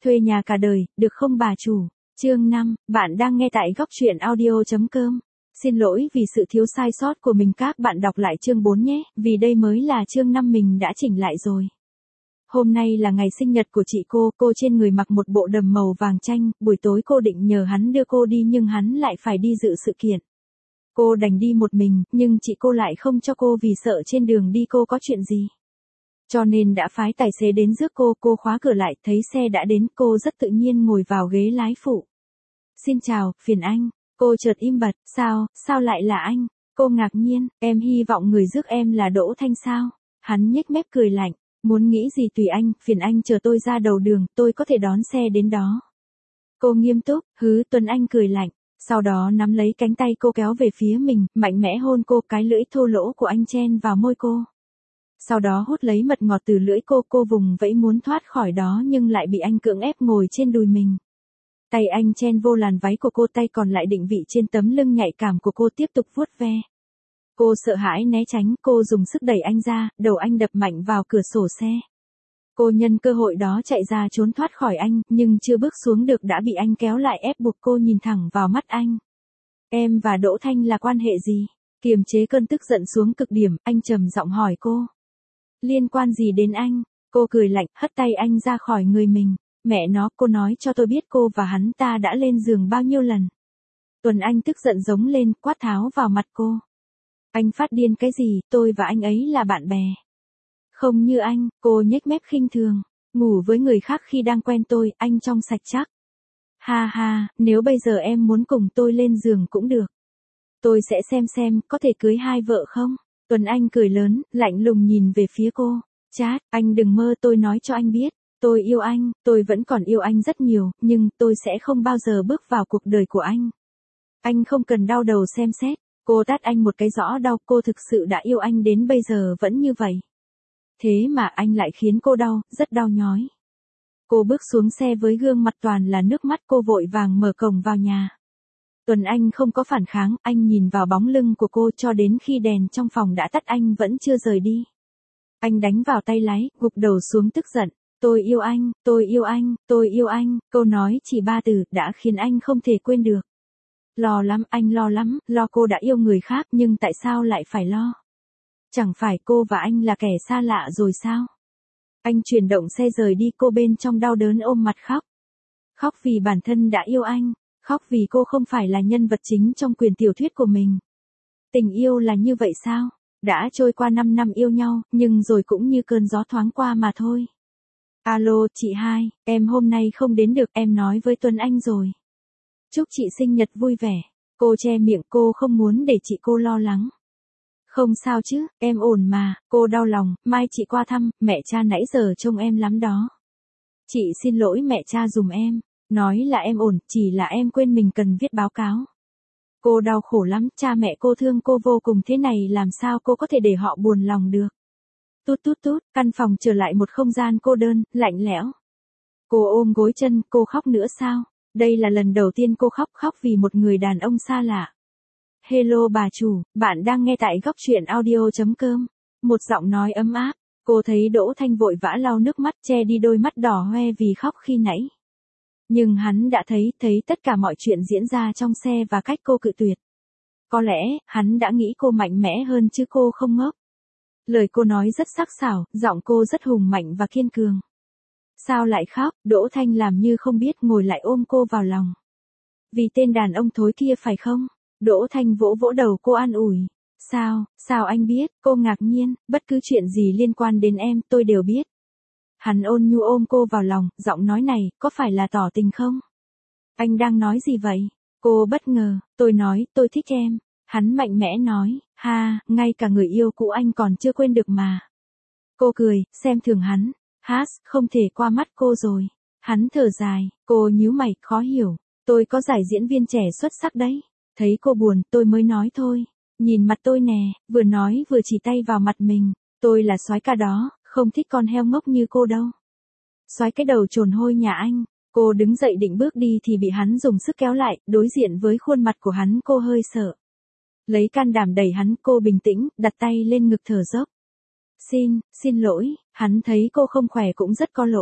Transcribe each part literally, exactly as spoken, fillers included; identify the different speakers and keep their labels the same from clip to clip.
Speaker 1: Thuê nhà cả đời, được không bà chủ? Chương năm, bạn đang nghe tại góc truyện audio chấm com. Xin lỗi vì sự thiếu sai sót của mình, các bạn đọc lại chương bốn nhé, vì đây mới là chương năm mình đã chỉnh lại rồi. Hôm nay là ngày sinh nhật của chị cô, cô trên người mặc một bộ đầm màu vàng chanh, buổi tối cô định nhờ hắn đưa cô đi nhưng hắn lại phải đi dự sự kiện. Cô đành đi một mình, nhưng chị cô lại không cho cô vì sợ trên đường đi cô có chuyện gì. Cho nên đã phái tài xế đến rước cô, cô khóa cửa lại, thấy xe đã đến, cô rất tự nhiên ngồi vào ghế lái phụ. Xin chào, phiền anh. Cô chợt im bặt, sao, sao lại là anh? Cô ngạc nhiên, em hy vọng người rước em là Đỗ Thanh sao? Hắn nhếch mép cười lạnh, muốn nghĩ gì tùy anh, phiền anh chờ tôi ra đầu đường, tôi có thể đón xe đến đó. Cô nghiêm túc, hứ, Tuấn Anh cười lạnh, sau đó nắm lấy cánh tay cô kéo về phía mình, mạnh mẽ hôn cô, cái lưỡi thô lỗ của anh chen vào môi cô. Sau đó hút lấy mật ngọt từ lưỡi cô, cô vùng vẫy muốn thoát khỏi đó nhưng lại bị anh cưỡng ép ngồi trên đùi mình. Tay anh chen vô làn váy của cô, tay còn lại định vị trên tấm lưng nhạy cảm của cô tiếp tục vuốt ve. Cô sợ hãi né tránh, cô dùng sức đẩy anh ra, đầu anh đập mạnh vào cửa sổ xe. Cô nhân cơ hội đó chạy ra trốn thoát khỏi anh, nhưng chưa bước xuống được đã bị anh kéo lại ép buộc cô nhìn thẳng vào mắt anh. Em và Đỗ Thanh là quan hệ gì? Kiềm chế cơn tức giận xuống cực điểm, anh trầm giọng hỏi cô. Liên quan gì đến anh? Cô cười lạnh, hất tay anh ra khỏi người mình. Mẹ nó, cô nói cho tôi biết cô và hắn ta đã lên giường bao nhiêu lần. Tuấn Anh tức giận giống lên, quát tháo vào mặt cô. Anh phát điên cái gì, tôi và anh ấy là bạn bè. Không như anh, cô nhếch mép khinh thường. Ngủ với người khác khi đang quen tôi, anh trong sạch chắc. Ha ha, nếu bây giờ em muốn cùng tôi lên giường cũng được. Tôi sẽ xem xem, có thể cưới hai vợ không? Tuấn Anh cười lớn, lạnh lùng nhìn về phía cô. Chát, anh đừng mơ, tôi nói cho anh biết. Tôi yêu anh, tôi vẫn còn yêu anh rất nhiều, nhưng tôi sẽ không bao giờ bước vào cuộc đời của anh. Anh không cần đau đầu xem xét. Cô tát anh một cái rõ đau, cô thực sự đã yêu anh đến bây giờ vẫn như vậy. Thế mà anh lại khiến cô đau, rất đau nhói. Cô bước xuống xe với gương mặt toàn là nước mắt, cô vội vàng mở cổng vào nhà. Tuấn Anh không có phản kháng, anh nhìn vào bóng lưng của cô cho đến khi đèn trong phòng đã tắt anh vẫn chưa rời đi. Anh đánh vào tay lái, gục đầu xuống tức giận. Tôi yêu anh, tôi yêu anh, tôi yêu anh, câu nói chỉ ba từ đã khiến anh không thể quên được. Lo lắm, anh lo lắm, lo cô đã yêu người khác nhưng tại sao lại phải lo? Chẳng phải cô và anh là kẻ xa lạ rồi sao? Anh chuyển động xe rời đi, cô bên trong đau đớn ôm mặt khóc. Khóc vì bản thân đã yêu anh, khóc vì cô không phải là nhân vật chính trong quyển tiểu thuyết của mình. Tình yêu là như vậy sao? Đã trôi qua năm năm yêu nhau, nhưng rồi cũng như cơn gió thoáng qua mà thôi. Alo, chị hai, em hôm nay không đến được, em nói với Tuấn Anh rồi. Chúc chị sinh nhật vui vẻ. Cô che miệng, cô không muốn để chị cô lo lắng. Không sao chứ, em ổn mà, cô đau lòng, mai chị qua thăm, mẹ cha nãy giờ trông em lắm đó. Chị xin lỗi mẹ cha giùm em, nói là em ổn, chỉ là em quên mình cần viết báo cáo. Cô đau khổ lắm, cha mẹ cô thương cô vô cùng, thế này làm sao cô có thể để họ buồn lòng được. Tút tút tút, căn phòng trở lại một không gian cô đơn, lạnh lẽo. Cô ôm gối chân, cô khóc nữa sao? Đây là lần đầu tiên cô khóc, khóc vì một người đàn ông xa lạ. Hello bà chủ, bạn đang nghe tại góc truyện audio chấm com. Một giọng nói ấm áp, cô thấy Đỗ Thanh vội vã lau nước mắt che đi đôi mắt đỏ hoe vì khóc khi nãy. Nhưng hắn đã thấy, thấy tất cả mọi chuyện diễn ra trong xe và cách cô cự tuyệt. Có lẽ, hắn đã nghĩ cô mạnh mẽ hơn chứ cô không ngốc. Lời cô nói rất sắc sảo, giọng cô rất hùng mạnh và kiên cường. Sao lại khóc? Đỗ Thanh làm như không biết, ngồi lại ôm cô vào lòng. Vì tên đàn ông thối kia phải không? Đỗ Thanh vỗ vỗ đầu cô an ủi. Sao, sao anh biết? Cô ngạc nhiên, bất cứ chuyện gì liên quan đến em, tôi đều biết. Hắn ôn nhu ôm cô vào lòng, giọng nói này, có phải là tỏ tình không? Anh đang nói gì vậy? Cô bất ngờ, tôi nói, tôi thích em. Hắn mạnh mẽ nói, ha, ngay cả người yêu cũ anh còn chưa quên được mà. Cô cười, xem thường hắn. Hát, không thể qua mắt cô rồi. Hắn thở dài, cô nhíu mày, khó hiểu. Tôi có giải diễn viên trẻ xuất sắc đấy. Thấy cô buồn, tôi mới nói thôi. Nhìn mặt tôi nè, vừa nói vừa chỉ tay vào mặt mình. Tôi là soái ca đó, không thích con heo ngốc như cô đâu. Soái cái đầu trồn hôi nhà anh. Cô đứng dậy định bước đi thì bị hắn dùng sức kéo lại, đối diện với khuôn mặt của hắn cô hơi sợ. Lấy can đảm đẩy hắn, cô bình tĩnh, đặt tay lên ngực thở dốc. Xin, xin lỗi, hắn thấy cô không khỏe cũng rất có lỗi.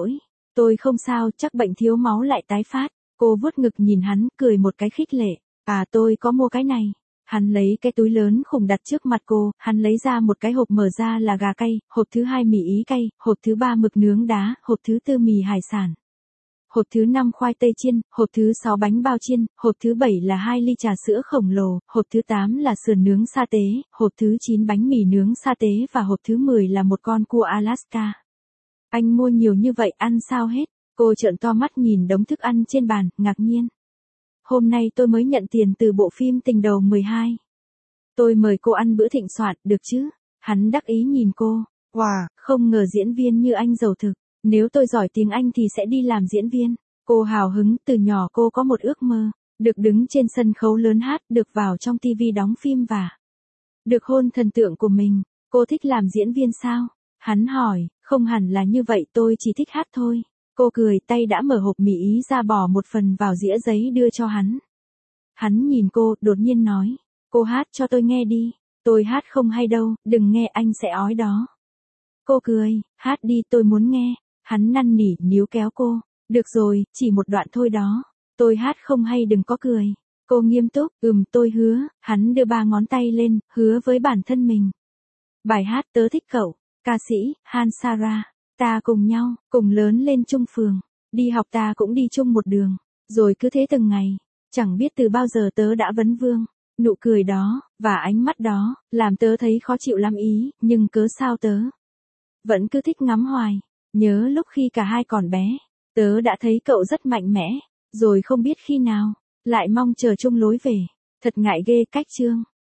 Speaker 1: Tôi không sao, chắc bệnh thiếu máu lại tái phát. Cô vuốt ngực nhìn hắn, cười một cái khích lệ. À tôi có mua cái này. Hắn lấy cái túi lớn khủng đặt trước mặt cô, hắn lấy ra một cái hộp mở ra là gà cay, hộp thứ hai mì ý cay, hộp thứ ba mực nướng đá, hộp thứ tư mì hải sản. Hộp thứ năm khoai tây chiên, hộp thứ sáu bánh bao chiên, hộp thứ bảy là hai ly trà sữa khổng lồ, hộp thứ tám là sườn nướng sa tế, hộp thứ chín bánh mì nướng sa tế và hộp thứ mười là một con cua Alaska. Anh mua nhiều như vậy ăn sao hết? Cô trợn to mắt nhìn đống thức ăn trên bàn, ngạc nhiên. Hôm nay tôi mới nhận tiền từ bộ phim Tình đầu mười hai. Tôi mời cô ăn bữa thịnh soạn, được chứ? Hắn đắc ý nhìn cô. Wow, không ngờ diễn viên như anh giàu thực. Nếu tôi giỏi tiếng Anh thì sẽ đi làm diễn viên. Cô hào hứng, từ nhỏ cô có một ước mơ. Được đứng trên sân khấu lớn hát, được vào trong tivi đóng phim và được hôn thần tượng của mình. Cô thích làm diễn viên sao? Hắn hỏi, không hẳn là như vậy, tôi chỉ thích hát thôi. Cô cười, tay đã mở hộp mì ý ra bỏ một phần vào dĩa giấy đưa cho hắn. Hắn nhìn cô, đột nhiên nói, cô hát cho tôi nghe đi. Tôi hát không hay đâu, đừng nghe anh sẽ ói đó. Cô cười, hát đi tôi muốn nghe. Hắn năn nỉ, níu kéo cô. Được rồi, chỉ một đoạn thôi đó. Tôi hát không hay đừng có cười. Cô nghiêm túc, ừm tôi hứa. Hắn đưa ba ngón tay lên, hứa với bản thân mình. Bài hát tớ thích cậu. Ca sĩ, Han Sara. Ta cùng nhau, cùng lớn lên chung phường. Đi học ta cũng đi chung một đường. Rồi cứ thế từng ngày. Chẳng biết từ bao giờ tớ đã vấn vương. Nụ cười đó, và ánh mắt đó, làm tớ thấy khó chịu lắm ý, nhưng cớ sao tớ vẫn cứ thích ngắm hoài. Nhớ lúc khi cả hai còn bé, tớ đã thấy cậu rất mạnh mẽ, rồi không biết khi nào, lại mong chờ chung lối về. Thật ngại ghê cách chương.